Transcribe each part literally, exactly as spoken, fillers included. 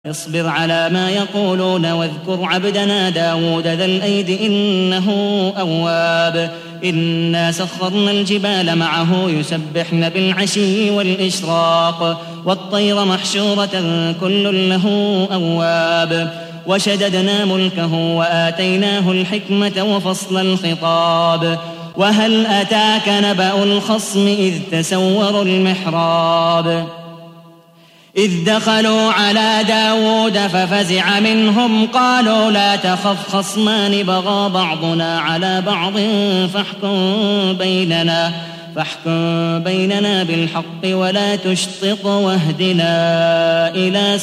اصبر على ما يقولون واذكر عبدنا داود ذا الأيد إنه أواب. إنا سخرنا الجبال معه يسبحن بالعشي والإشراق والطير محشورة كل له أواب. وشددنا ملكه وآتيناه الحكمة وفصل الخطاب. وهل أتاك نبأ الخصم إذ تسوروا المحراب إذ دخلوا على داود ففزع منهم قالوا لا تخف خصمان بغى بعضنا على بعض فاحكم بيننا فاحكم بيننا بالحق ولا تشطط واهدنا إلى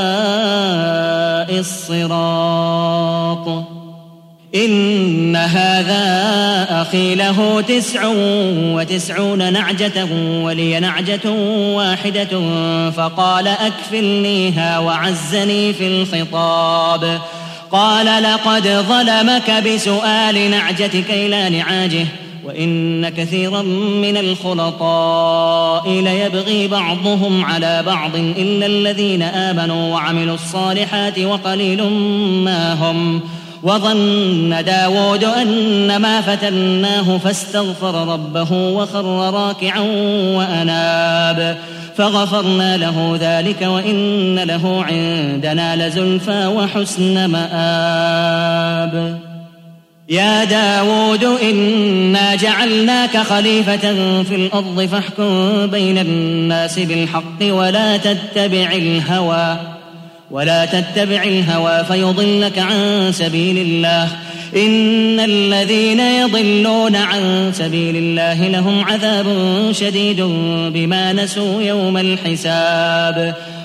سواء الصراط. إن هذا أخي له تسع وتسعون نعجة ولي نعجة واحدة فقال أكفلنيها وعزني في الخطاب. قال لقد ظلمك بسؤال نعجتك إلى نعاجه وإن كثيرا من الخلطاء ليبغي بعضهم على بعض إلا الذين آمنوا وعملوا الصالحات وقليل ما هم. وظن داود أنما فتناه فاستغفر ربه وخر راكعا وأناب فغفرنا له ذلك وإن له عندنا لزلفى وحسن مآب. يا داود إنا جعلناك خليفة في الأرض فاحكم بين الناس بالحق ولا تتبع الهوى ولا تتبع الهوى فيضلك عن سبيل الله. إن الذين يضلون عن سبيل الله لهم عذاب شديد بما نسوا يوم الحساب.